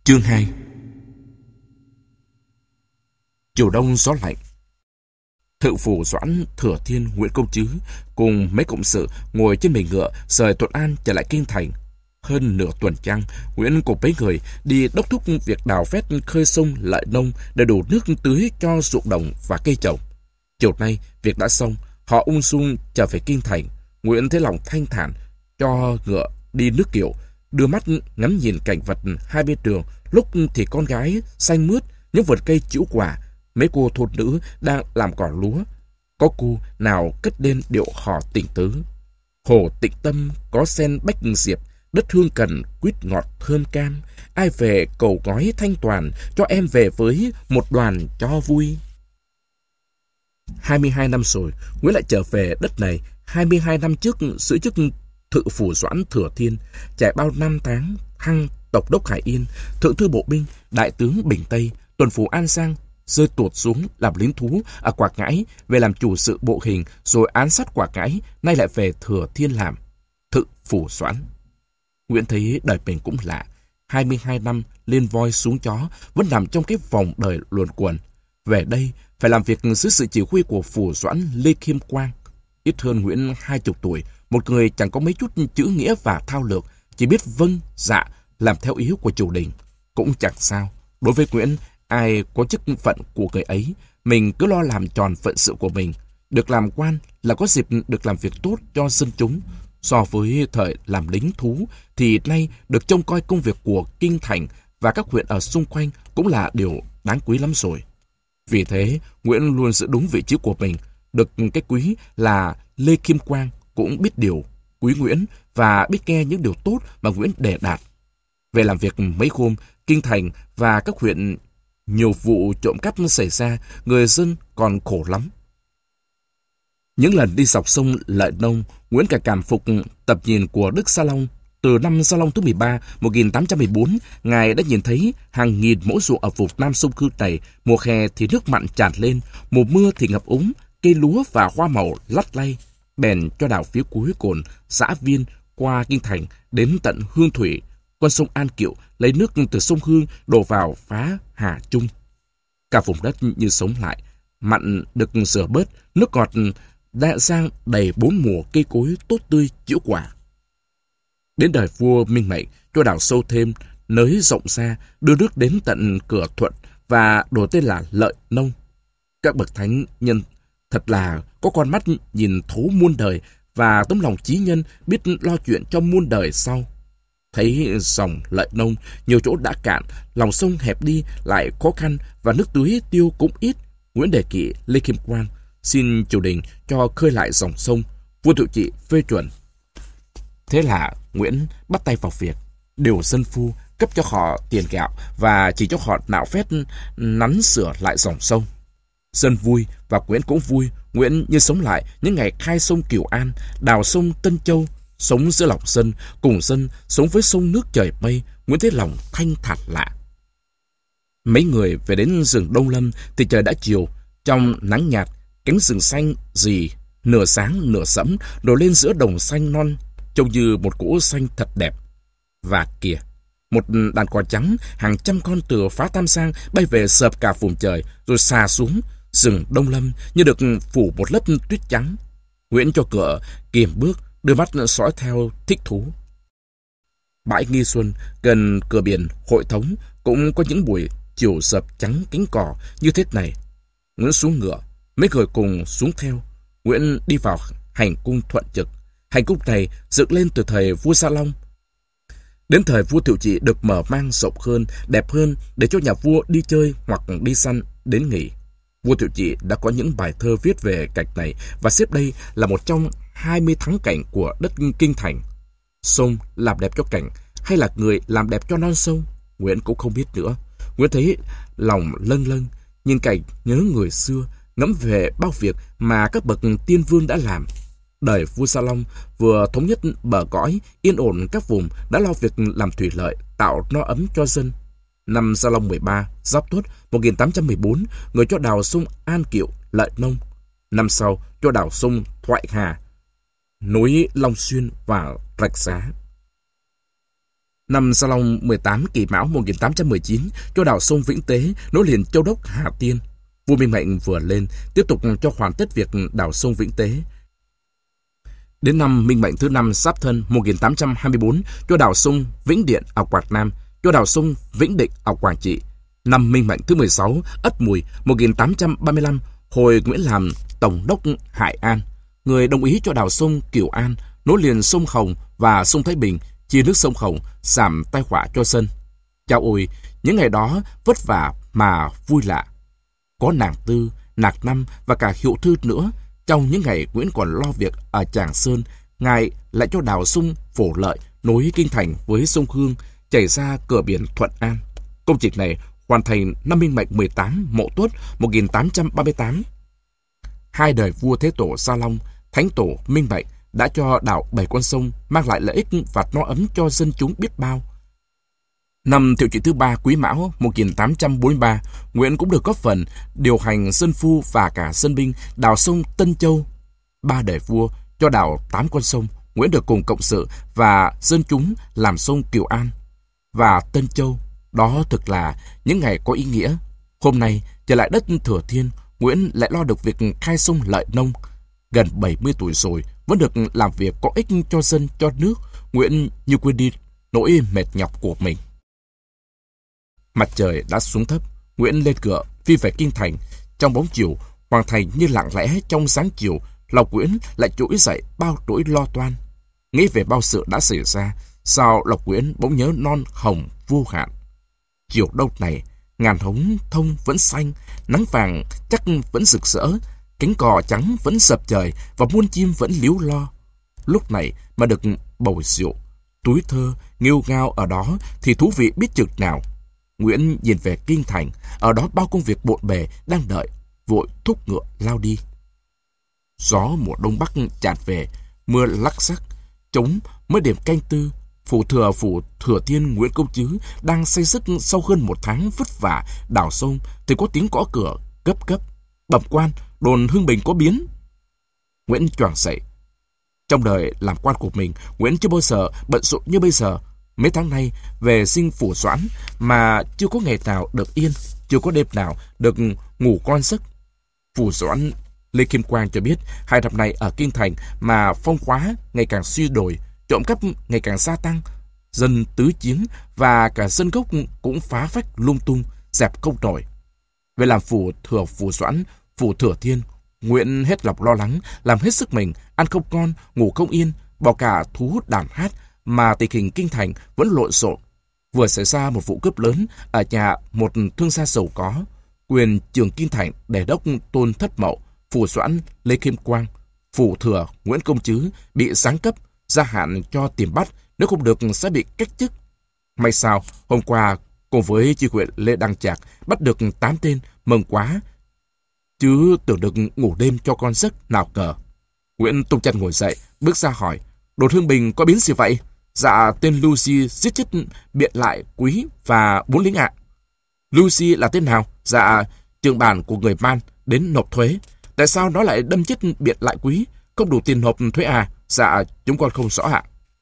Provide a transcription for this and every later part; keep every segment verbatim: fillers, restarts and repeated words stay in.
Chương hai. Chiều đông gió lạnh. Thự phủ Doãn, Thừa Thiên, Nguyễn Công Trứ cùng mấy cộng sự ngồi trên mình ngựa rời Thuận An trở lại kinh thành. Hơn nửa tuần trăng, Nguyễn cùng mấy người đi đốc thúc việc đào vét khơi sông Lợi Nông để đủ nước tưới cho ruộng đồng và cây trồng. Chiều nay việc đã xong, họ ung dung trở về kinh thành. Nguyễn thấy lòng thanh thản, cho ngựa đi nước kiệu, đưa mắt ngắm nhìn cảnh vật hai bên đường. Lúc thì con gái xanh mướt những vườn cây trĩu quả, mấy cô thôn nữ đang làm cỏ lúa, có cô nào cất lên điệu hò tình tứ. Hồ Tịnh Tâm có sen bách diệp, đất hương cần quýt ngọt thơm cam. Ai về cầu gói thanh toàn, cho em về với một đoàn cho vui. Hai mươi hai năm rồi, Nguyễn lại trở về đất này. Hai mươi hai năm trước giữ chức Thự phủ Doãn Thừa Thiên, trải bao năm tháng thăng Tổng đốc Hải Yên, Thượng thư Bộ binh, Đại tướng Bình Tây, Tuần phủ An Giang, rơi tuột xuống làm lính thú ở Quảng Ngãi, về làm chủ sự bộ hình, rồi án sát Quảng Ngãi, nay lại về Thừa Thiên làm Thự phủ Doãn. Nguyễn thấy đời mình cũng lạ, hai mươi hai năm lên voi xuống chó, vẫn nằm trong cái vòng đời luồn quẩn. Về đây phải làm việc dưới sự chỉ huy của phủ Doãn Lê Khiêm Quang, ít hơn Nguyễn hai chục tuổi, một người chẳng có mấy chút chữ nghĩa và thao lược, chỉ biết vâng dạ làm theo ý của triều đình. Cũng chẳng sao, đối với Nguyễn, ai có chức phận của người ấy, mình cứ lo làm tròn phận sự của mình. Được làm quan là có dịp được làm việc tốt cho dân chúng. So với thời làm lính thú thì nay được trông coi công việc của kinh thành và các huyện ở xung quanh cũng là điều đáng quý lắm rồi. Vì thế, Nguyễn luôn giữ đúng vị trí của mình. Được cái quý là Lê Khiêm Quang cũng biết điều quý Nguyễn và biết nghe những điều tốt mà Nguyễn đề đạt. Về làm việc mấy hôm, kinh thành và các huyện nhiều vụ trộm cắp xảy ra, người dân còn khổ lắm. Những lần đi dọc sông Lợi Nông, Nguyễn cả cảm phục tập nhìn của Đức Sa Long. Từ năm Sa Long thứ mười ba, một nghìn tám trăm mười bốn, Ngài đã nhìn thấy hàng nghìn mẫu ruộng ở vùng Nam sông Cư này. Mùa hè thì nước mặn tràn lên, mùa mưa thì ngập úng, cây lúa và hoa màu lắt lay. Bèn cho đào phía cuối cồn xã Viên qua kinh thành đến tận Hương Thủy, con sông An Kiệu, lấy nước từ sông Hương đổ vào phá Hà Trung. Cả vùng đất như sống lại, mặn được rửa bớt, nước ngọt đã giang đầy bốn mùa, cây cối tốt tươi trĩu quả. Đến đời vua Minh Mệnh, cho đào sâu thêm, nới rộng ra, đưa nước đến tận cửa Thuận và đổi tên là Lợi Nông. Các bậc thánh nhân thật là có con mắt nhìn thấu muôn đời và tấm lòng chí nhân, biết lo chuyện cho muôn đời sau. Thấy dòng Lợi Nông nhiều chỗ đã cạn, lòng sông hẹp đi lại khó khăn và nước tưới tiêu cũng ít, Nguyễn đề nghị Lê Khiêm Quang xin triều đình cho khơi lại dòng sông. Vua Thiệu Trị phê chuẩn. Thế là Nguyễn bắt tay vào việc, điều dân phu, cấp cho họ tiền gạo và chỉ cho họ nạo vét nắn sửa lại dòng sông. Dân vui và Nguyễn cũng vui. Nguyễn như sống lại những ngày khai sông Kiều An, đào sông Tân Châu, sống giữa lòng dân, cùng dân sống với sông nước trời mây. Nguyễn thấy lòng thanh thản lạ. Mấy người về đến rừng Đông Lâm thì trời đã chiều. Trong nắng nhạt, cánh rừng xanh rì, nửa sáng nửa sẫm, nổi lên giữa đồng xanh non, trông như một cỗ xanh thật đẹp. Và kìa, một đàn cò trắng hàng trăm con từ phá Tam Giang bay về sợp cả vùng trời, rồi xà xuống. Rừng Đông Lâm như được phủ một lớp tuyết trắng. Nguyễn cho ngựa kiềm bước, đưa mắt dõi theo thích thú. Bãi Nghi Xuân gần cửa biển Hội Thống cũng có những buổi chiều sợp trắng cánh cỏ như thế này. Nguyễn xuống ngựa, mấy người cùng xuống theo. Nguyễn đi vào hành cung Thuận Trực. Hành cung này dựng lên từ thời vua Sa Long. Đến thời vua Thiệu Trị được mở mang rộng hơn, đẹp hơn để cho nhà vua đi chơi hoặc đi săn đến nghỉ. Vua Thiệu Trị đã có những bài thơ viết về cảnh này và xếp đây là một trong hai mươi thắng cảnh của đất kinh thành. Sông làm đẹp cho cảnh hay là người làm đẹp cho non sông, Nguyễn cũng không biết nữa. Nguyễn thấy lòng lâng lâng, nhìn cảnh nhớ người xưa, ngẫm về bao việc mà các bậc tiên vương đã làm. Đời vua Sa Long vừa thống nhất bờ cõi, yên ổn các vùng, đã lo việc làm thủy lợi, tạo no ấm cho dân. Năm Sa Long mười ba, Giáp Tuất một nghìn tám trăm mười bốn, người cho đào sông An Kiệu, Lợi Nông. Năm sau cho đào sông Thoại Hà, nối Long Xuyên và Rạch Giá. Năm Sa Long mười tám Kỷ Mão một nghìn tám trăm mười chín, cho đào sông Vĩnh Tế nối liền Châu Đốc Hà Tiên. Vua Minh Mệnh vừa lên, tiếp tục cho hoàn tất việc đào sông Vĩnh Tế. Đến năm Minh Mệnh thứ năm Giáp Thân một nghìn tám trăm hai mươi tư, cho đào sông Vĩnh Điện ở Quảng Nam, cho đào sông Vĩnh Định ở Quảng Trị. Năm Minh Mệnh thứ mười sáu Ất Mùi một nghìn tám trăm ba mươi lăm, Hồi Nguyễn làm Tổng đốc Hải An, người đồng ý cho đào sông Cửu An nối liền sông Hồng và sông Thái Bình, chia nước sông Hồng, giảm tai họa cho dân. Chao ôi, những ngày đó vất vả mà vui lạ. Có nàng Tư, Nạc Năm và cả Hiệu Thư nữa. Trong những ngày Nguyễn còn lo việc ở Tràng Sơn, ngài lại cho đào sông Phổ Lợi nối kinh thành với sông Hương, chảy ra cửa biển Thuận An. Công trình này hoàn thành năm Minh Mệnh mười tám Mậu Tuất một nghìn tám trăm ba mươi tám. Hai đời vua Thế Tổ Sa Long, Thánh Tổ Minh Mệnh đã cho đào bảy con sông, mang lại lợi ích và no ấm cho dân chúng biết bao. Năm Thiệu Trị thứ ba Quý Mão một nghìn tám trăm bốn mươi ba, Nguyễn cũng được góp phần điều hành dân phu và cả dân binh đào sông Tân Châu. Ba đời vua cho đào tám con sông, Nguyễn được cùng cộng sự và dân chúng làm sông Cửu An và Tân Châu. Đó thực là những ngày có ý nghĩa. Hôm nay trở lại đất Thừa Thiên, Nguyễn lại lo được việc khai sông Lợi Nông. Gần bảy mươi tuổi rồi, vẫn được làm việc có ích cho dân, cho nước. Nguyễn như quên đi nỗi mệt nhọc của mình. Mặt trời đã xuống thấp, Nguyễn lên ngựa phi về kinh thành. Trong bóng chiều, hoàng thành như lặng lẽ trong sáng chiều, lòng Nguyễn lại trỗi dậy bao nỗi lo toan. Nghĩ về bao sự đã xảy ra, sao lòng Nguyễn bỗng nhớ non hồng vô hạn. Chiều đông này, ngàn hống thông vẫn xanh, nắng vàng chắc vẫn rực rỡ, cánh cò trắng vẫn dập trời và muôn chim vẫn líu lo. Lúc này mà được bầu rượu, túi thơ, nghêu ngao ở đó thì thú vị biết chừng nào. Nguyễn nhìn về kinh thành, ở đó bao công việc bộn bề đang đợi, vội thúc ngựa lao đi. Gió mùa đông bắc tràn về, mưa lắc sắc, trống mới điểm canh tư. Phủ thừa phủ Thừa Thiên Nguyễn Công Trứ đang say sức sau hơn một tháng vất vả đào sông thì có tiếng gõ cửa cấp cấp. Bẩm quan, đồn Hưng Bình có biến. Nguyễn choàng dậy. Trong đời làm quan của mình, Nguyễn chưa bao giờ bận rộn như bây giờ. Mấy tháng nay về sinh Phủ Doãn mà chưa có ngày nào được yên, chưa có đêm nào được ngủ ngon giấc. Phủ Doãn Lê Kim Quang cho biết hai năm nay ở kinh thành mà phong khóa ngày càng suy đồi, trộm cắp ngày càng gia tăng, dân tứ chiến và cả dân gốc cũng phá phách lung tung, dẹp không nổi. Về làm phủ thừa Phủ Doãn, Phủ Thừa Thiên, Nguyễn hết lòng lo lắng, làm hết sức mình, ăn không ngon, ngủ không yên, bỏ cả thu hút đàn hát mà tình hình kinh thành vẫn lộn xộn. Vừa xảy ra một vụ cướp lớn ở nhà một thương gia giàu có, quyền trường kinh thành đề đốc Tôn Thất Mậu, Phủ Doãn Lê Kim Quang, Phủ Thừa Nguyễn Công Trứ bị giáng cấp, gia hạn cho tìm bắt, nếu không được sẽ bị cách chức. May sao hôm qua cùng với chi huyện Lê Đăng Trạc bắt được tám tên, mừng quá, chứ tưởng được ngủ đêm cho con giấc nào ngờ. Nguyễn tung chân ngồi dậy, bước ra hỏi: đồn Hưng Bình có biến gì vậy? Dạ tên Lucy giết chết Biện Lại Quý và bốn lính ạ. Lucy là tên nào? Dạ trưởng bản của người Man đến nộp thuế. Tại sao nó lại đâm chết Biện Lại Quý? Không đủ tiền nộp thuế à? Dạ chúng con không rõ ạ.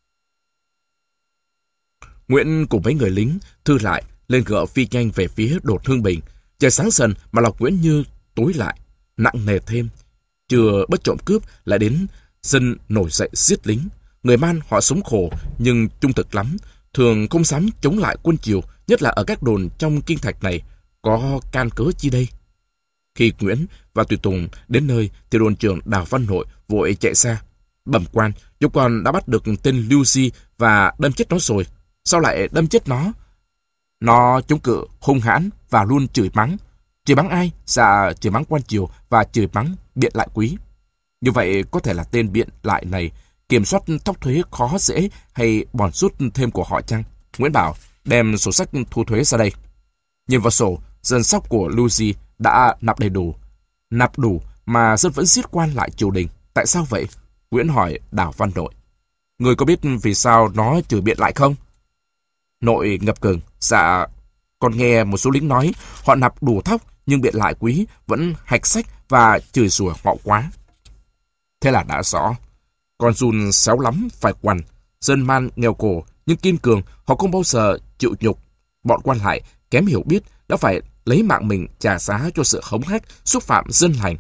Nguyễn cùng mấy người lính thư lại lên ngựa phi nhanh về phía đồn Hưng Bình. Trời sáng dần mà lòng Nguyễn như tối lại, nặng nề thêm. Chưa bất trộm cướp lại đến dân nổi dậy giết lính. Người Man họ sống khổ nhưng trung thực lắm, thường không dám chống lại quân Triều, nhất là ở các đồn trong kinh thạch này. Có can cớ chi đây? Khi Nguyễn và tùy tùng đến nơi thì đồn trưởng Đào Văn Nội vội chạy ra: bẩm quan, chúng con đã bắt được tên Lucy và đâm chết nó rồi. Sao lại đâm chết nó? Nó chống cự hung hãn và luôn chửi mắng. Chửi mắng ai? Dạ chửi mắng quan Triều và chửi mắng Biện Lại Quý. Như vậy có thể là tên Biện Lại này kiểm soát thóc thuế khó dễ hay bòn rút thêm của họ chăng? Nguyễn bảo đem sổ sách thu thuế ra đây. Nhìn vào sổ, dân sóc của Lucy đã nạp đầy đủ. Nạp đủ mà dân vẫn giết quan lại triều đình. Tại sao vậy? Nguyễn hỏi Đào Văn Nội. Người có biết vì sao nó chửi Biện Lại không? Nội ngập ngừng. Dạ, con nghe một số lính nói họ nạp đủ thóc nhưng Biện Lại Quý vẫn hạch sách và chửi rủa họ quá. Thế là đã rõ. Con giun xéo lắm phải quằn. Dân Man nghèo khổ nhưng kiên cường, họ không bao giờ chịu nhục. Bọn quan lại kém hiểu biết đã phải lấy mạng mình trả giá cho sự hống hách, xúc phạm dân lành.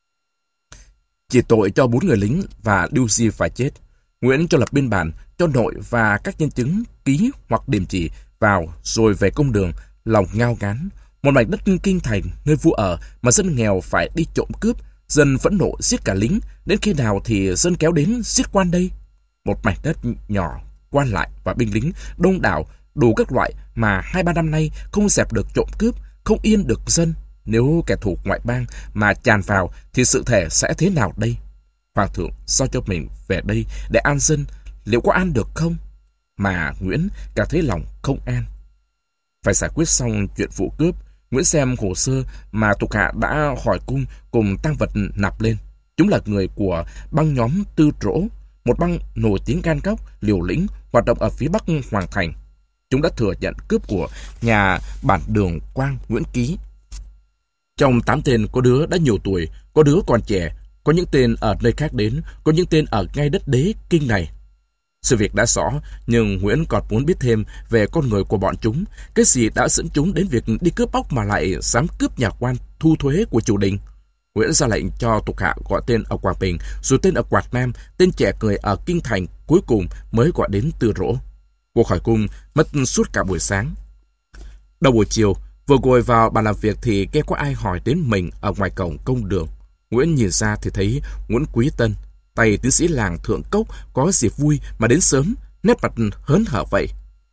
Chỉ tội cho bốn người lính và Lưu Di phải chết. Nguyễn cho lập biên bản, cho nội và các nhân chứng ký hoặc điểm chỉ vào, rồi về công đường, lòng ngao ngán. Một mảnh đất kinh thành nơi vua ở mà dân nghèo phải đi trộm cướp, dân phẫn nộ giết cả lính, đến khi nào thì dân kéo đến giết quan đây? Một mảnh đất nhỏ, quan lại và binh lính đông đảo đủ các loại mà hai ba năm nay không dẹp được trộm cướp, không yên được dân. Nếu kẻ thù ngoại bang mà tràn vào thì sự thể sẽ thế nào đây? Hoàng thượng sao cho mình về đây để an dân, liệu có an được không? Mà Nguyễn càng thấy lòng không an. Phải giải quyết xong chuyện vụ cướp, Nguyễn xem hồ sơ mà thuộc hạ đã hỏi cung cùng tang vật nạp lên. Chúng là người của băng nhóm Tư Rỗ, một băng nổi tiếng gan góc, liều lĩnh, hoạt động ở phía bắc Hoàng thành. Chúng đã thừa nhận cướp của nhà bản Đường Quang Nguyễn Ký. Trong tám tên có đứa đã nhiều tuổi, có đứa còn trẻ, có những tên ở nơi khác đến, có những tên ở ngay đất đế kinh này. Sự việc đã rõ, nhưng Nguyễn còn muốn biết thêm về con người của bọn chúng. Cái gì đã dẫn chúng đến việc đi cướp bóc mà lại dám cướp nhà quan thu thuế của triều đình? Nguyễn ra lệnh cho thuộc hạ gọi tên ở Quảng Bình, rồi tên ở Quảng Nam, tên trẻ cười ở Kinh Thành, cuối cùng mới gọi đến Tư Rỗ. Cuộc hỏi cung mất suốt cả buổi sáng. Đầu buổi chiều, vừa ngồi vào bàn làm việc thì nghe có ai hỏi đến mình ở ngoài cổng công đường. Nguyễn nhìn ra thì thấy Nguyễn Quý Tân, tay tiến sĩ làng Thượng Cốc có dịp vui mà đến sớm, nét mặt hớn hở vậy.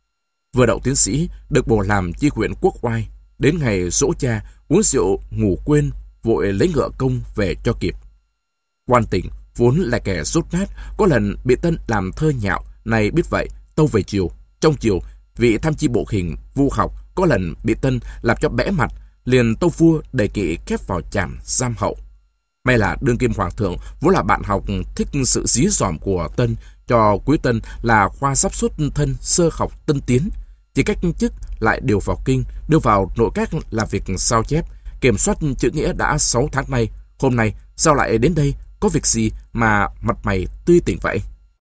Vừa đậu tiến sĩ, được bổ làm chi huyện Quốc Oai, đến ngày dỗ cha, uống rượu ngủ quên, vội lấy ngựa công về cho kịp. Quan Tỉnh vốn là kẻ rốt nát, có lần bị Tân làm thơ nhạo, này biết vậy, tâu về chiều. Trong chiều, vị tham chi bộ hình Vu Học có lần bị Tân làm cho bẽ mặt, liền tâu vua đề nghị khép vào trảm giam hậu. May là đương kim hoàng thượng vốn là bạn học thích sự dí dỏm của Tân, cho Quý Tân là khoa sắp xuất thân sơ học tân tiến, chỉ cách chức lại điều vào kinh, đưa vào nội các làm việc sao chép, kiểm soát chữ nghĩa đã sáu tháng nay. Hôm nay sao lại đến đây, có việc gì mà mặt mày tươi tỉnh vậy?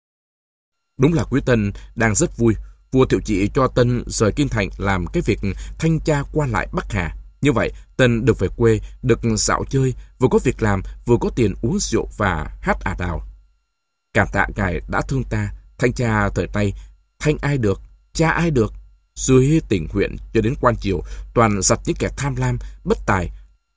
Đúng là Quý Tân đang rất vui. Vua Thiệu Trị cho Tân rời Kinh Thành làm cái việc thanh tra quan lại Bắc Hà. Như vậy, Tân được về quê, được dạo chơi, vừa có việc làm, vừa có tiền uống rượu và hát ả đào. Cảm tạ ngài đã thương ta, thanh tra thời nay, thanh ai được, cha ai được. Dưới tỉnh huyện cho đến quan triều, toàn giặt những kẻ tham lam, bất tài,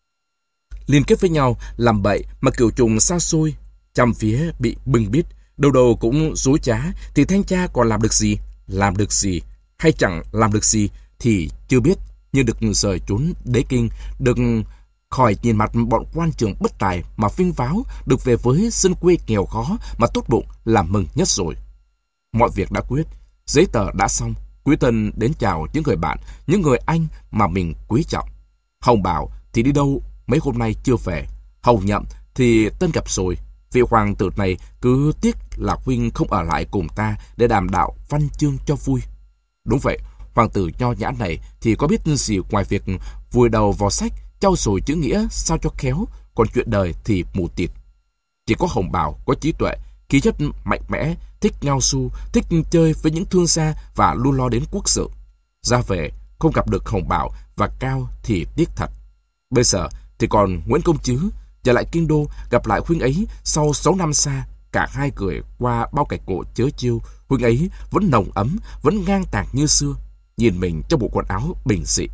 liên kết với nhau làm bậy mà kiểu trùng xa xôi, trăm phía bị bưng bít, đâu đâu cũng dối trá, thì thanh tra còn làm được gì? Làm được gì hay chẳng làm được gì thì chưa biết, nhưng được rời trốn đế kinh, được khỏi nhìn mặt bọn quan trường bất tài mà vinh váo, được về với dân quê nghèo khó mà tốt bụng là mừng nhất rồi. Mọi việc đã quyết, giấy tờ đã xong. Quý Tân đến chào những người bạn, những người anh mà mình quý trọng. Hồng Bảo thì đi đâu mấy hôm nay chưa về. Hồng Nhậm thì Tân gặp rồi. Vị hoàng tử này cứ tiếc là huynh không ở lại cùng ta để đàm đạo văn chương cho vui. Đúng vậy, hoàng tử nho nhã này thì có biết gì ngoài việc vùi đầu vào sách, trau dồi chữ nghĩa sao cho khéo, còn chuyện đời thì mù tịt. Chỉ có Hồng Bảo có trí tuệ, khí chất mạnh mẽ, thích ngao su, thích chơi với những thương gia và luôn lo đến quốc sự. Ra về không gặp được Hồng Bảo và Cao thì tiếc thật. Bây giờ thì còn Nguyễn Công Trứ trở lại kinh đô, gặp lại huynh ấy sau sáu năm xa, cả hai cười qua bao cảnh cổ chớ chiêu. Huynh ấy vẫn nồng ấm, vẫn ngang tàng như xưa, nhìn mình trong bộ quần áo bình dị.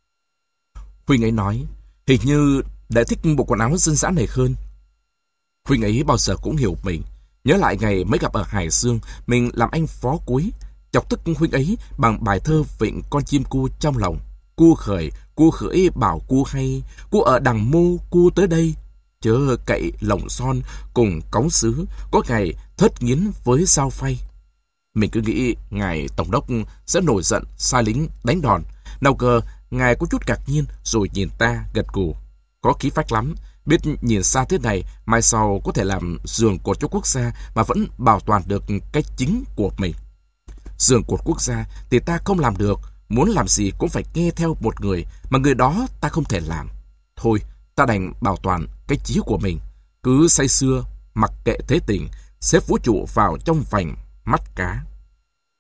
Huynh ấy nói, hình như đã thích bộ quần áo dân dã này hơn. Huynh ấy bao giờ cũng hiểu mình. Nhớ lại ngày mới gặp ở Hải Dương, mình làm anh phó cuối, chọc tức huynh ấy bằng bài thơ vịnh con chim cu trong lòng. Cu khởi, cu khởi bảo cu hay, cu ở đằng mô, cu tới đây. Chớ cậy lồng son cùng cống sứ, có ngày thất nghiến với dao phay. Mình cứ nghĩ ngài tổng đốc sẽ nổi giận, sai lính đánh đòn. Nào ngờ ngài có chút ngạc nhiên rồi nhìn ta gật gù. Có khí phách lắm, biết nhìn xa thế này, mai sau có thể làm giường cột cho quốc gia mà vẫn bảo toàn được cái chính của mình. Giường cột quốc gia thì ta không làm được, muốn làm gì cũng phải nghe theo một người, mà người đó ta không thể làm. Thôi, ta đành bảo toàn cái chí của mình, cứ say sưa, mặc kệ thế tình, xếp vũ trụ vào trong vành mắt cá.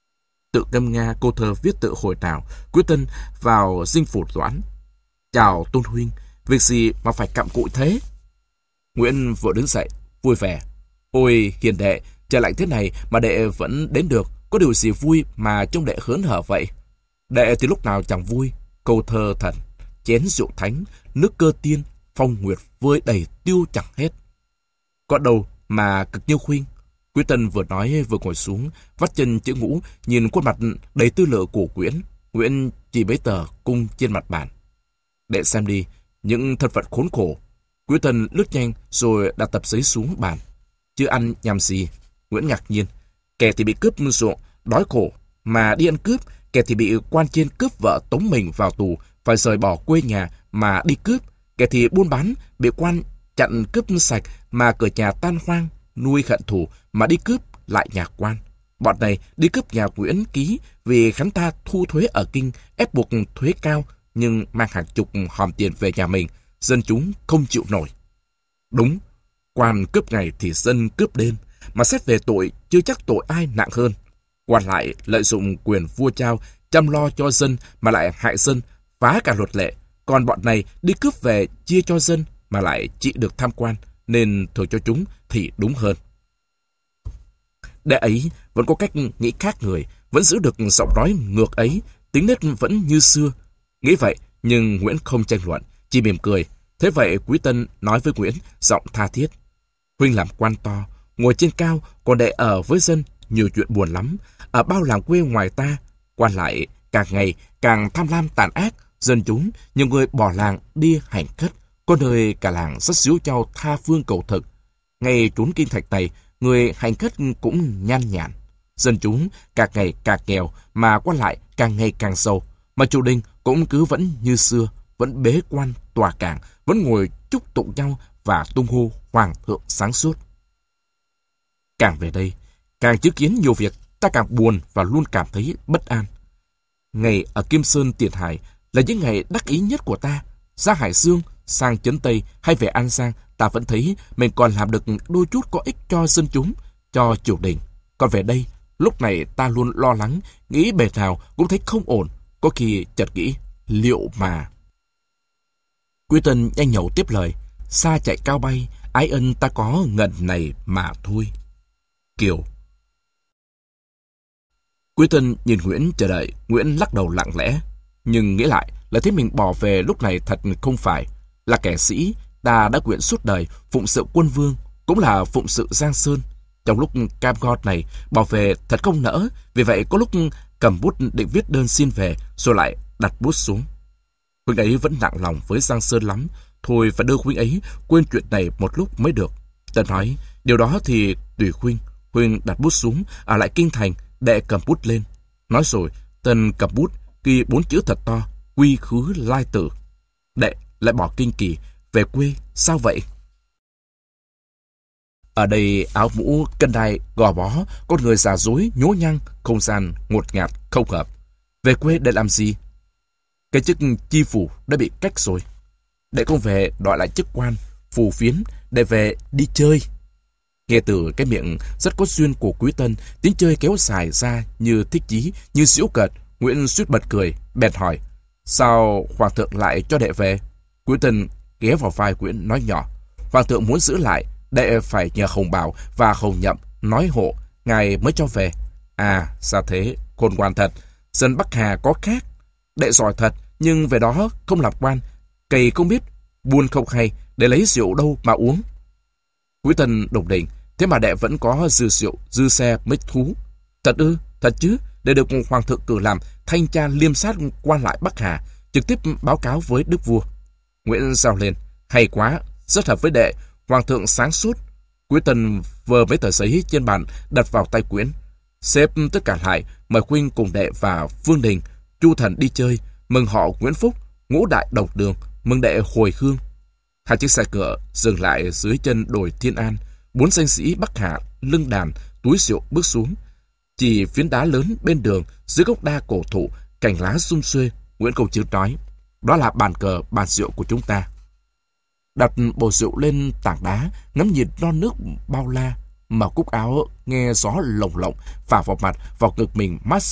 tự ngâm nga câu thơ viết tự hồi nào, Quý Tân vào dinh phủ Doãn. Chào Tôn huynh, việc gì mà phải cặm cụi thế? Nguyễn vội đứng dậy, vui vẻ. Ôi hiền đệ, trời lạnh thế này mà đệ vẫn đến được, có điều gì vui mà trông đệ hớn hở vậy? Đệ thì lúc nào chẳng vui, câu thơ thần, chén rượu thánh, nước cơ tiên, phong nguyệt vơi đầy tiêu chẳng hết. Có đâu mà cực như khuyên. Quý Tân vừa nói vừa ngồi xuống, vắt chân chữ ngũ, nhìn khuôn mặt đầy tư lự của Nguyễn. Nguyễn chỉ bấy tờ cung trên mặt bàn. Đệ xem đi, những thân phận khốn khổ. Quý Tân lướt nhanh rồi đặt tập giấy xuống bàn. Chứ ăn nhằm gì? Nguyễn ngạc nhiên. Kẻ thì bị cướp ruộng, đói khổ, mà đi ăn cướp. Kẻ thì bị quan trên cướp vợ tống mình vào tù, phải rời bỏ quê nhà mà đi cướp. Kẻ thì buôn bán, bị quan chặn cướp sạch mà cửa nhà tan hoang, nuôi hận thù mà đi cướp lại nhà quan. Bọn này đi cướp nhà Nguyễn Ký vì hắn ta thu thuế ở kinh, ép buộc thuế cao, nhưng mang hàng chục hòm tiền về nhà mình, dân chúng không chịu nổi. Đúng, quan cướp ngày thì dân cướp đêm, mà xét về tội chưa chắc tội ai nặng hơn. Quan lại lợi dụng quyền vua trao, chăm lo cho dân mà lại hại dân, phá cả luật lệ. Còn bọn này đi cướp về chia cho dân mà lại trị được tham quan, nên thưởng cho chúng thì đúng hơn. Đệ ấy vẫn có cách nghĩ khác người, vẫn giữ được giọng nói ngược ấy, tính nết vẫn như xưa. Nghĩ vậy, nhưng Nguyễn không tranh luận, chỉ mỉm cười. Thế vậy Quý Tân nói với Nguyễn, giọng tha thiết. Huynh làm quan to, ngồi trên cao, còn đệ ở với dân, nhiều chuyện buồn lắm. Ở bao làng quê ngoài ta, quan lại càng ngày càng tham lam tàn ác, dân chúng, nhiều người bỏ làng đi hành khất, có nơi cả làng rất xíu nhau tha phương cầu thực. Ngay trốn kinh thạch này, người hành khất cũng nhan nhản. Dân chúng càng ngày càng nghèo, mà quan lại càng ngày càng giàu. Mà triều đình cũng cứ vẫn như xưa, vẫn bế quan tòa cảng, vẫn ngồi chúc tụng nhau và tung hô hoàng thượng sáng suốt. Càng về đây, càng chứng kiến nhiều việc, ta càng buồn và luôn cảm thấy bất an. Ngày ở Kim Sơn Tiền Hải là những ngày đắc ý nhất của ta. Ra Hải Dương, sang Trấn Tây hay về An Giang, ta vẫn thấy mình còn làm được đôi chút có ích cho dân chúng, cho triều đình. Còn về đây, lúc này ta luôn lo lắng, nghĩ bề nào cũng thấy không ổn. Có khi chợt nghĩ, liệu mà... Quý Tân nhanh nhẩu tiếp lời. Xa chạy cao bay, ái ân ta có ngần này mà thôi. Kiều. Quý Tân nhìn Nguyễn chờ đợi. Nguyễn lắc đầu lặng lẽ, nhưng nghĩ lại là thấy mình bỏ về lúc này thật không phải. Là kẻ sĩ, ta đã nguyện suốt đời phụng sự quân vương, cũng là phụng sự Giang Sơn. Trong lúc cam go này, bỏ về thật không nỡ. Vì vậy có lúc cầm bút định viết đơn xin về, rồi lại đặt bút xuống. Huynh ấy vẫn nặng lòng với Giang Sơn lắm, thôi phải đưa huynh ấy quên chuyện này một lúc mới được. Tân nói, điều đó thì tùy huynh. Huynh đặt bút xuống, ở lại kinh thành, đệ cầm bút lên. Nói rồi, Tân cầm bút, ghi bốn chữ thật to, quy khứ lai tử. Đệ lại bỏ kinh kỳ, về quê, sao vậy? Ở đây áo mũ, cân đai, gò bó, con người già dối, nhố nhăng, không gian ngột ngạt, không hợp. Về quê để làm gì? Cái chức chi phủ đã bị cách rồi. Để không về đòi lại chức quan, phù phiến, để về đi chơi. Nghe từ cái miệng rất có duyên của Quý Tân, tiếng chơi kéo dài ra như thích chí, như giễu cợt. Nguyễn suýt bật cười, bèn hỏi, sao hoàng thượng lại cho đệ về? Quý Tân ghé vào vai Nguyễn nói nhỏ, hoàng thượng muốn giữ lại, đệ phải nhờ Hồng Bảo và Hồng Nhậm nói hộ, ngài mới cho về. À, sao thế, khôn ngoan thật. Dân Bắc Hà có khác. Đệ giỏi thật, nhưng về đó không làm quan, cày không biết, buôn không hay, để lấy rượu đâu mà uống. Quý Tân đồng định, thế mà đệ vẫn có dư rượu, dư xe mới thú. Thật ư, thật chứ, để được hoàng thượng cử làm thanh tra liêm sát quan lại Bắc Hà, trực tiếp báo cáo với đức vua. Nguyễn rao lên, hay quá, rất hợp với đệ, hoàng thượng sáng suốt. Quý Tân vơ mấy tờ giấy trên bàn đặt vào tay Nguyễn. Xếp tất cả lại, mời huynh cùng đệ và Phương Đình, Chu Thần đi chơi, mừng họ Nguyễn Phúc, ngũ đại độc đường, mừng đệ hồi hương. Hai chiếc xe ngựa dừng lại dưới chân đồi Thiên An. Bốn danh sĩ Bắc Hà lưng đàn, túi rượu bước xuống. Chỉ phiến đá lớn bên đường, dưới gốc đa cổ thụ, cành lá sum xuê, Nguyễn Công Trứ nói, đó là bàn cờ bàn rượu của chúng ta. Đặt bầu rượu lên tảng đá, ngắm nhìn non nước bao la, mà cúc áo nghe gió lồng lộng phả vào mặt, vào ngực mình mát rượi.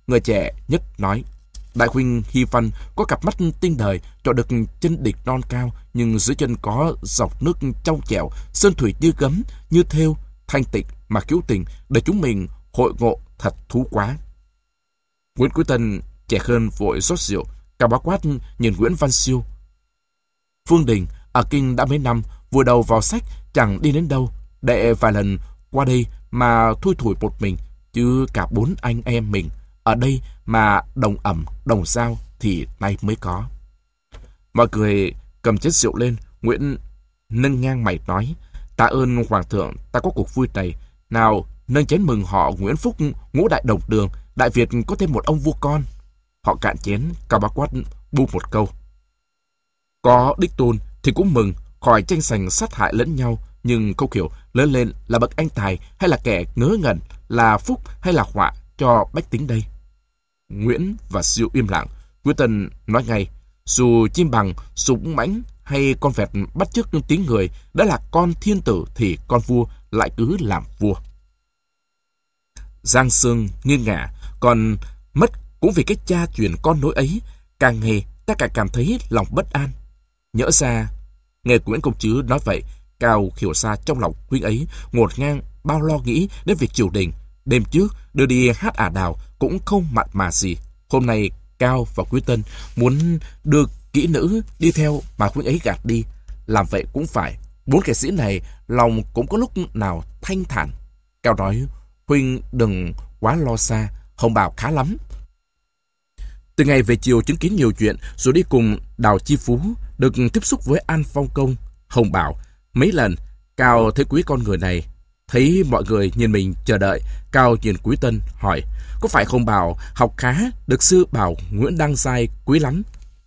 Người trẻ nhất nói, đại huynh Hy Văn có cặp mắt tinh đời, trọ được chân địch non cao, nhưng dưới chân có dọc nước trong trẻo, sơn thủy như gấm, như thêu, thanh tịnh mà cứu tình, để chúng mình hội ngộ thật thú quá. Nguyễn Quý Tân trẻ hơn vội rót rượu. Cao Bá Quát nhìn Nguyễn Văn Siêu. Phương Đình ở kinh đã mấy năm, vùi đầu vào sách chẳng đi đến đâu. Đệ vài lần qua đây mà thui thủi một mình, chứ cả bốn anh em mình ở đây mà đồng ẩm đồng giao thì nay mới có. Mọi người cầm chén rượu lên. Nguyễn nâng ngang mày nói, tạ ơn hoàng thượng, ta có cuộc vui này, nào nâng chén mừng họ Nguyễn Phúc ngũ đại đồng đường, Đại Việt có thêm một ông vua con. Họ cạn chén. Cao Bá Quát bu một câu, có đích tôn thì cũng mừng, khỏi tranh giành sát hại lẫn nhau, nhưng không hiểu lớn lên là bậc anh tài hay là kẻ ngớ ngẩn, là phúc hay là họa cho bách tính đây. Nguyễn và Siêu im lặng. Nguyễn Tân nói ngay, dù chim bằng, súng mãnh hay con vẹt bắt chước tiếng người, đã là con thiên tử thì con vua lại cứ làm vua. Giang Sơn nghiêng ngả, còn mất cũng vì cái cha truyền con nối ấy. Càng nghe ta càng cảm thấy lòng bất an. Nhỡ ra, nghe Nguyễn Công Trứ nói vậy, Cao hiểu ra trong lòng huynh ấy ngột ngang bao lo nghĩ đến việc triều đình. Đêm trước đưa đi hát ả đào cũng không mặn mà gì. Hôm nay Cao và Quý Tân muốn đưa kỹ nữ đi theo mà huynh ấy gạt đi. Làm vậy cũng phải, bốn kẻ sĩ này lòng cũng có lúc nào thanh thản. Cao nói, huynh đừng quá lo xa, Hồng Bảo khá lắm. Từ ngày về chiều chứng kiến nhiều chuyện, rồi đi cùng Đào Chi Phú, được tiếp xúc với An Phong Công, Hồng Bảo mấy lần. Cao thấy quý con người này. Thấy mọi người nhìn mình chờ đợi, Cao nhìn Quý Tân hỏi, có phải Hồng Bảo học khá, được sư bảo Nguyễn Đăng Giai quý lắm?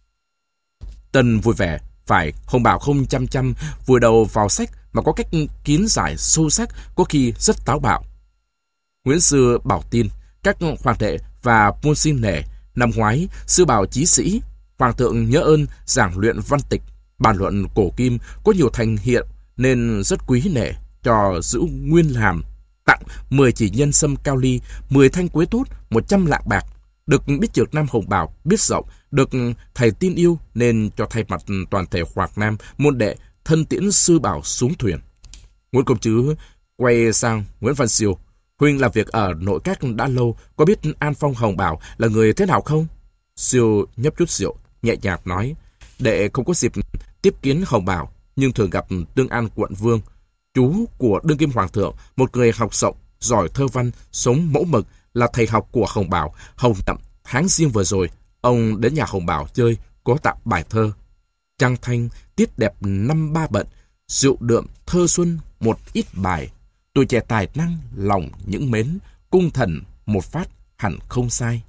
Tân vui vẻ, phải, Hồng Bảo không chăm chăm vùi đầu vào sách mà có cách kiến giải sâu sắc, có khi rất táo bạo. Nguyễn Sư bảo tin các hoàng đệ và môn sinh nể. Năm ngoái, sư bảo chí sĩ, hoàng thượng nhớ ơn giảng luyện văn tịch, bàn luận cổ kim có nhiều thành hiện nên rất quý nể, cho giữ nguyên hàm, tặng mười chỉ nhân sâm cao ly, mười thanh quế tốt, một trăm lạng bạc. Được biết trước Nam Hồng Bảo biết rộng, được thầy tin yêu nên cho thay mặt toàn thể Hoàng Nam môn đệ thân tiễn sư bảo xuống thuyền. Nguyễn Công Trứ quay sang Nguyễn Văn Siêu, huynh làm việc ở nội các đã lâu, có biết An Phong Hồng Bảo là người thế nào không? Siêu nhấp chút rượu, nhẹ nhàng nói, đệ không có dịp tiếp kiến Hồng Bảo, nhưng thường gặp Tương An quận vương, chú của đương kim hoàng thượng, một người học rộng, giỏi thơ văn, sống mẫu mực, là thầy học của Hồng Bảo. Hồng Đậm tháng riêng vừa rồi, ông đến nhà Hồng Bảo chơi, có tặng bài thơ. Trang thanh, tiết đẹp năm ba bận, rượu đượm thơ xuân một ít bài. Tuổi trẻ tài năng, lòng những mến, cung thần một phát hẳn không sai.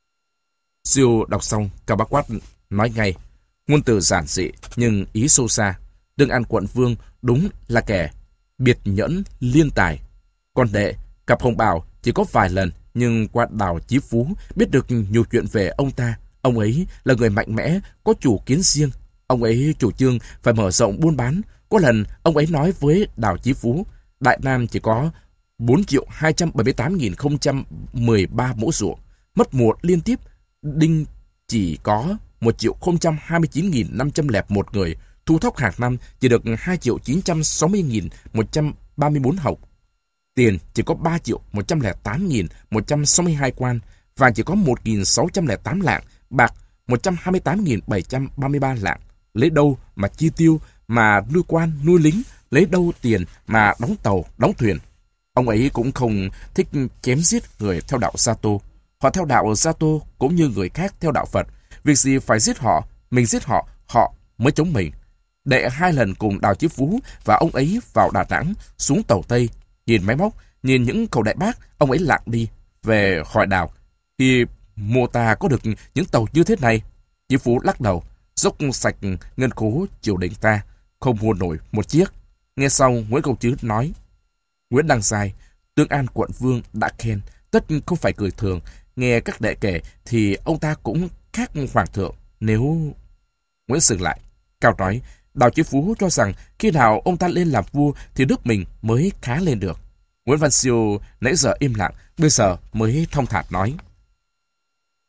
Siêu đọc xong, Cao Bá Quát nói ngay, ngôn từ giản dị nhưng ý sâu xa. Tương An quận vương đúng là kẻ biệt nhẫn liên tài. Còn đệ gặp Hồng Bảo chỉ có vài lần, nhưng qua Đào Chí Phú biết được nhiều chuyện về ông ta. Ông ấy là người mạnh mẽ, có chủ kiến riêng. Ông ấy chủ trương phải mở rộng buôn bán. Có lần ông ấy nói với Đào Chí Phú, Đại Nam chỉ có bốn triệu hai trăm bảy mươi tám nghìn không trăm mười ba mẫu ruộng, mất mùa liên tiếp. Đinh chỉ có một triệu không trăm hai mươi chín nghìn năm trăm lẻ một người, thu thóc hàng năm chỉ được hai triệu chín trăm sáu mươi nghìn một trăm ba mươi bốn hộc. Tiền chỉ có ba triệu một trăm lẻ tám nghìn một trăm sáu mươi hai quan, vàng chỉ có một nghìn sáu trăm lẻ tám lạng, bạc một trăm hai mươi tám nghìn bảy trăm ba mươi ba lạng. Lấy đâu mà chi tiêu, mà nuôi quan, nuôi lính, lấy đâu tiền mà đóng tàu, đóng thuyền. Ông ấy cũng không thích chém giết người theo đạo Gia Tô. Họ theo đạo Gia Tô cũng như người khác theo đạo Phật. Việc gì phải giết họ, mình giết họ, họ mới chống mình. Đệ hai lần cùng Đào Chí Phú và ông ấy vào Đà Nẵng, xuống tàu Tây, nhìn máy móc, nhìn những cầu đại bác, ông ấy lặng đi. Về hỏi Đào, thì mô ta có được những tàu như thế này? Chí Phú lắc đầu, dốc sạch ngân khố triều đình ta, không mua nổi một chiếc. Nghe xong, Nguyễn Công Trứ nói, Nguyễn Đăng Giai, Tương An quận vương đã khen, tất không phải cười thường. Nghe các đệ kể thì ông ta cũng khác hoàng thượng. Nếu... Nguyễn dừng lại. Cao nói, Đào Chí Phú cho rằng khi nào ông ta lên làm vua thì nước mình mới khá lên được. Nguyễn Văn Siêu nãy giờ im lặng, bây giờ mới thông thả nói,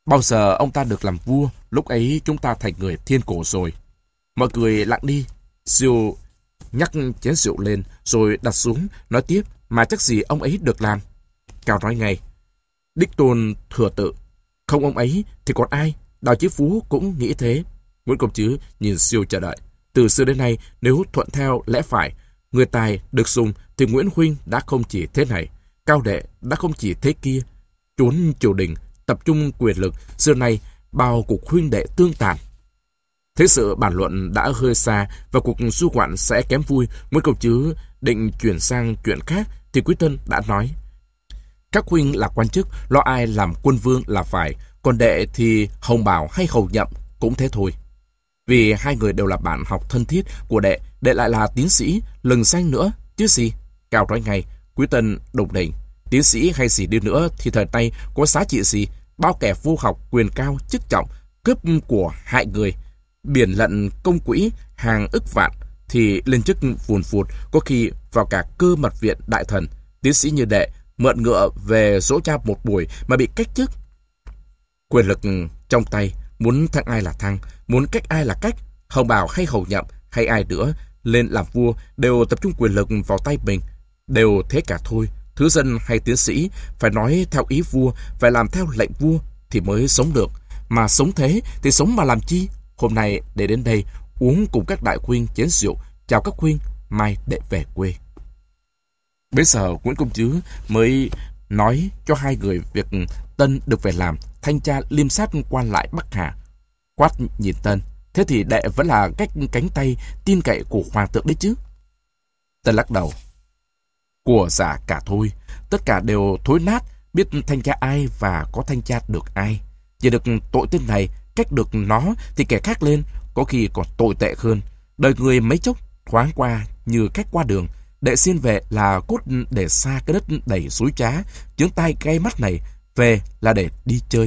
Bao giờ ông ta được làm vua, lúc ấy chúng ta thành người thiên cổ rồi. Mọi người lặng đi. Siêu nhắc chén rượu lên, rồi đặt xuống, nói tiếp, mà chắc gì ông ấy được làm. Cao nói ngay, đích tôn thừa tự. Không ông ấy thì còn ai? Đào Chí Phú cũng nghĩ thế. Nguyễn Công Trứ nhìn Siêu chờ đợi. Từ xưa đến nay, nếu thuận theo lẽ phải, người tài được dùng, thì Nguyễn Huynh đã không chỉ thế này, Cao Đệ đã không chỉ thế kia. Trốn triều đình, tập trung quyền lực, xưa nay bao cuộc huynh đệ tương tàn. Thế sự bàn luận đã hơi xa và cuộc du ngoạn sẽ kém vui. Nguyễn Công Trứ định chuyển sang chuyện khác thì Quý Tân đã nói, các huynh là quan chức, lo ai làm quân vương là phải, còn Đệ thì hồng bào hay hầu nhậm cũng thế thôi. Vì hai người đều là bạn học thân thiết của Đệ, Đệ lại là tiến sĩ, lừng danh nữa, chứ gì. Cao nói ngay. Quý Tân đồng tình, tiến sĩ hay gì đi nữa thì thời nay có giá trị gì, bao kẻ vô học, quyền cao, chức trọng, cướp của hại người, biển lận công quỹ hàng ức vạn, thì lên chức vùn vụt, có khi vào cả cơ mật viện đại thần. Tiến sĩ như Đệ mượn ngựa về dỗ cha một buổi mà bị cách chức. Quyền lực trong tay, muốn thăng ai là thăng, muốn cách ai là cách, hồng bào hay hầu nhậm hay ai nữa lên làm vua đều tập trung quyền lực vào tay mình, đều thế cả thôi. Thứ dân hay tiến sĩ phải nói theo ý vua, phải làm theo lệnh vua thì mới sống được, mà sống thế thì sống mà làm chi. Hôm nay để đến đây uống cùng các đại huynh chén rượu, chào các huynh, mai để về quê. Bây giờ Nguyễn Công Trứ mới nói cho hai người việc Tân được về làm thanh tra liêm sát quan lại Bắc Hà. Quát nhìn Tân, thế thì Đệ vẫn là cách cánh tay tin cậy của hoàng thượng đấy chứ. Tân lắc đầu, của giả cả thôi, tất cả đều thối nát, biết thanh tra ai và có thanh tra được ai. Chỉ được tội tên này cách được nó thì kẻ khác lên, có khi còn tồi tệ hơn. Đời người mấy chốc thoáng qua như cách qua đường. Đệ xin về là cốt để xa cái đất đầy suối trá, chướng tai gai mắt này, về là để đi chơi.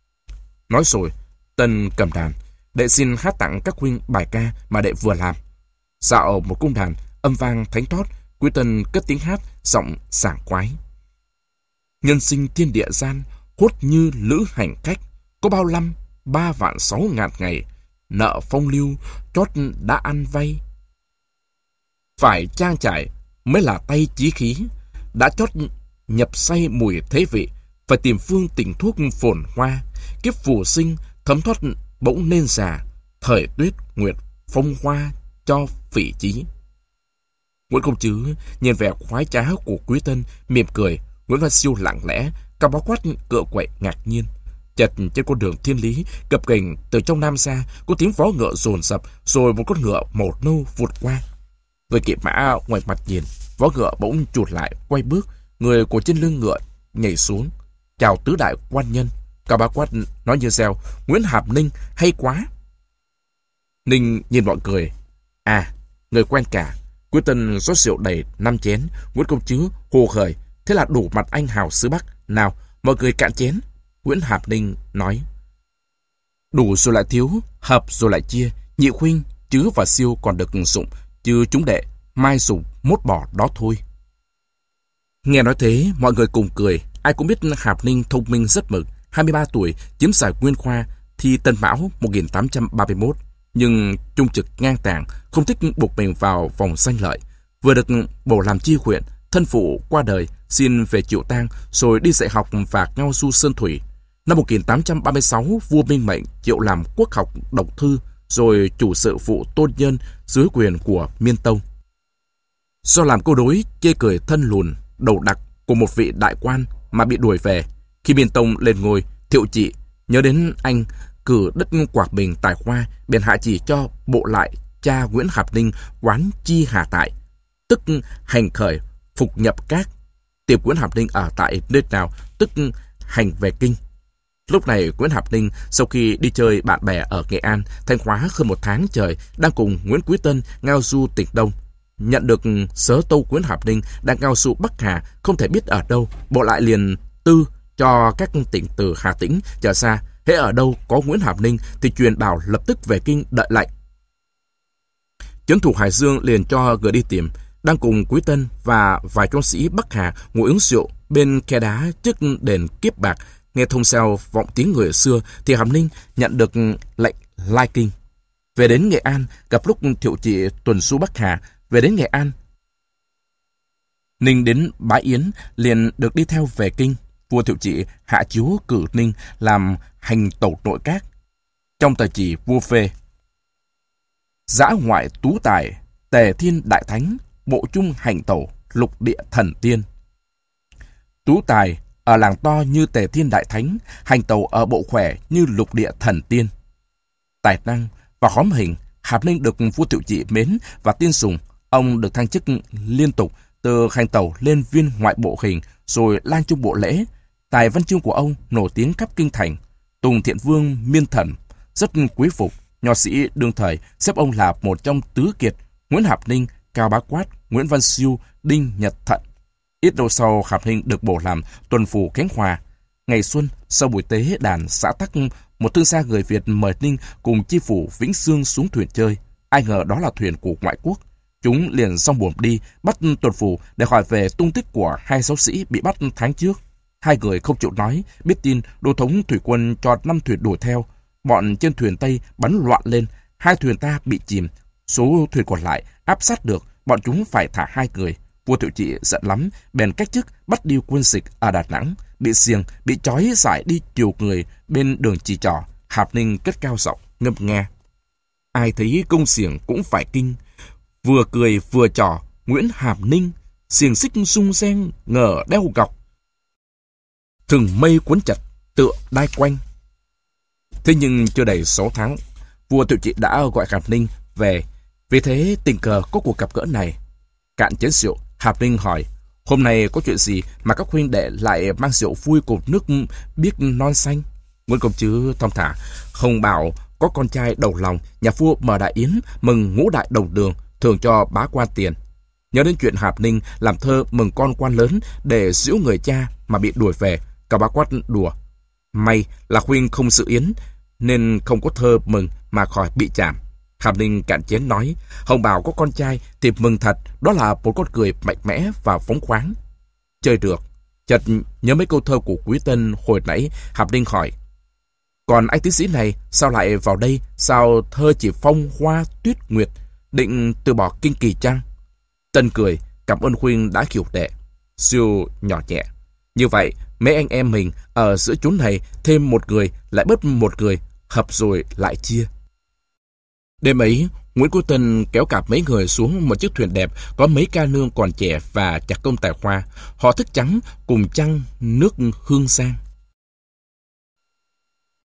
Nói rồi, Tân cầm đàn. Đệ xin hát tặng các huynh bài ca mà đệ vừa làm. Dạo một cung đàn, âm vang thánh thót, Quý Tân cất tiếng hát, giọng sảng khoái. Nhân sinh thiên địa gian, hốt như lữ hành khách, có bao năm, ba vạn sáu ngàn ngày, nợ phong lưu, chót đã ăn vay. Phải trang trải mới là tay chí khí, đã chót nhập say mùi thế vị, phải tìm phương tình thuốc phồn hoa, kiếp phù sinh thấm thoát bỗng nên già, thời tuyết nguyệt phong hoa cho phỉ chí. Nguyễn Công Trứ nhìn vẻ khoái trá của Quý Tân mỉm cười. Nguyễn Văn Siêu lặng lẽ, Cao Bá Quát cựa quậy ngạc nhiên. Chợt trên con đường thiên lý gập ghềnh từ trong nam ra có tiếng vó ngựa dồn dập, rồi một con ngựa màu nâu vụt qua. Người kỵ mã ngoảnh mặt nhìn, vó ngựa bỗng chụt lại, quay bước, người của trên lưng ngựa nhảy xuống, chào tứ đại quan nhân. Cao Bá Quát nói như reo, Nguyễn Hạp Ninh hay quá. Ninh nhìn mọi người, à, người quen cả. Quý Tân rót rượu đầy năm chén. Nguyễn Công Trứ hồ hởi, thế là đủ mặt anh hào xứ Bắc. Nào, mọi người cạn chén. Nguyễn Hạp Ninh nói, đủ rồi lại thiếu, hợp rồi lại chia. Nhị huynh Trứ và Siêu còn được dụng, chứ chúng đệ mai dùng mốt bỏ đó thôi. Nghe nói thế, mọi người cùng cười. Ai cũng biết Hạp Ninh thông minh rất mực, hai mươi ba tuổi, chiếm giải nguyên khoa thi Tân Mão một nghìn tám trăm ba mươi mốt. Nhưng trung trực ngang tàng, không thích buộc mình vào vòng danh lợi. Vừa được bổ làm chi huyện, thân phụ qua đời, xin về chịu tang, rồi đi dạy học và ngao du sơn thủy. Năm một nghìn tám trăm ba mươi sáu, vua Minh mệnh Triệu làm quốc học độc thư, rồi chủ sự vụ tôn nhân dưới quyền của Miên Tông. Do làm câu đối chê cười thân lùn, đầu đặc của một vị đại quan mà bị đuổi về. Khi Miên Tông lên ngôi, Thiệu Trị nhớ đến anh cử đất Quảng Bình tài khoa, bèn hạ chỉ cho bộ lại cha Nguyễn Hạp Ninh quán chi hà tại, tức hành khởi phục nhập các. Tìm Nguyễn Hạp Ninh ở tại nơi nào, tức hành về kinh. Lúc này Nguyễn Hạp Ninh sau khi đi chơi bạn bè ở Nghệ An, Thanh Hóa hơn một tháng trời, đang cùng Nguyễn Quý Tân ngao du tỉnh Đông. Nhận được sớ tâu Nguyễn Hạp Ninh đang ngao du Bắc Hà, không thể biết ở đâu, bộ lại liền tư cho các tỉnh từ Hà Tĩnh trở xa, hễ ở đâu có Nguyễn Hạp Ninh thì truyền bảo lập tức về kinh đợi lệnh. Chấn thủ Hải Dương liền cho người đi tìm. Đang cùng Quý Tân và vài con sĩ Bắc Hà ngồi uống rượu bên khe đá trước đền Kiếp Bạc, Nghe thông xeo vọng tiếng người xưa thì Hàm Ninh nhận được lệnh lai kinh. Về đến Nghệ An, gặp lúc Thiệu Trị tuần du Bắc Hà, về đến Nghệ An. Ninh đến bái yến, liền được đi theo về kinh. Vua Thiệu Trị hạ chiếu cử Ninh làm hành tẩu nội các. Trong tờ chỉ vua phê: Dã ngoại tú tài, tề thiên đại thánh, bộ trung hành tẩu, lục địa thần tiên. Tú tài ở làng to như tề thiên đại thánh, hành tẩu ở bộ khỏe như lục địa thần tiên. Tài năng và khóm hình, Hàm Ninh được vua Thiệu Trị mến và tin sùng. Ông được thăng chức liên tục từ hành tẩu lên viên ngoại bộ hình, rồi lang trung bộ lễ. Tài văn chương của ông nổi tiếng khắp kinh thành. Tùng Thiện Vương Miên Thần rất quý phục. Nho sĩ đương thời xếp ông là một trong tứ kiệt: Nguyễn Hạp Ninh, Cao Bá Quát, Nguyễn Văn Siêu, Đinh Nhật Thận. Ít lâu sau, Hạp Ninh được bổ làm tuần phủ Khánh Hòa. Ngày xuân, sau buổi tế đàn xã Tắc, một thương gia người Việt mời Ninh cùng chi phủ Vĩnh Sương xuống thuyền chơi. Ai ngờ đó là thuyền của ngoại quốc. Chúng liền song buồm đi, bắt tuần phủ để hỏi về tung tích của hai giáo sĩ bị bắt tháng trước. Hai người không chịu nói, biết tin đô thống thủy quân cho năm thuyền đuổi theo. Bọn trên thuyền Tây bắn loạn lên, hai thuyền ta bị chìm. Số thuyền còn lại áp sát được, bọn chúng phải thả hai người. Vua Thiệu Trị giận lắm, bèn cách chức bắt đi quân dịch ở Đà Nẵng. Bị xiềng, bị trói giải đi chiều người bên đường Chỉ Trỏ. Hạp Ninh cất cao giọng ngâm nghe: Ai thấy công xiềng cũng phải kinh, vừa cười vừa trò Nguyễn Hạp Ninh, xiềng xích sung sen ngờ đeo gọc, thừng mây cuốn chặt tựa đai quanh. Thế nhưng chưa đầy sáu tháng, vua Thiệu Trị đã gọi Hạp Ninh về. Vì thế tình cờ có cuộc gặp gỡ này. Cạn chén rượu, Hạp Ninh hỏi: Hôm nay có chuyện gì mà các huynh đệ lại mang rượu vui cột nước biếc non xanh? Nguyễn công chứ thong thả: Hồng bảo có con trai đầu lòng, nhà vua mở đại yến mừng ngũ đại đồng đường, thường cho bá quan tiền. Nhớ đến chuyện Hạp Ninh làm thơ mừng con quan lớn để giễu người cha mà bị đuổi về, Cao Bá Quát đùa: May là huynh không dự yến nên không có thơ mừng mà khỏi bị chạm. Hạp Ninh cạn chén nói: Hồng bảo có con trai thì mừng thật, đó là một con cười mạnh mẽ và phóng khoáng. Chơi được. Chợt nhớ mấy câu thơ của Quý Tân hồi nãy, Hạp Ninh hỏi: Còn anh tiến sĩ này sao lại vào đây? Sao thơ chỉ phong hoa tuyết nguyệt, định từ bỏ kinh kỳ chăng? Tân cười: Cảm ơn huynh đã hiểu đệ. Siêu nhỏ nhẹ: Như vậy mấy anh em mình ở giữa chốn này, thêm một người lại bớt một người, hợp rồi lại chia. Đêm ấy, Nguyễn Quốc Tân kéo cả mấy người xuống một chiếc thuyền đẹp có mấy ca nương còn trẻ và chặt công tài hoa. Họ thức trắng cùng chăng nước hương sang.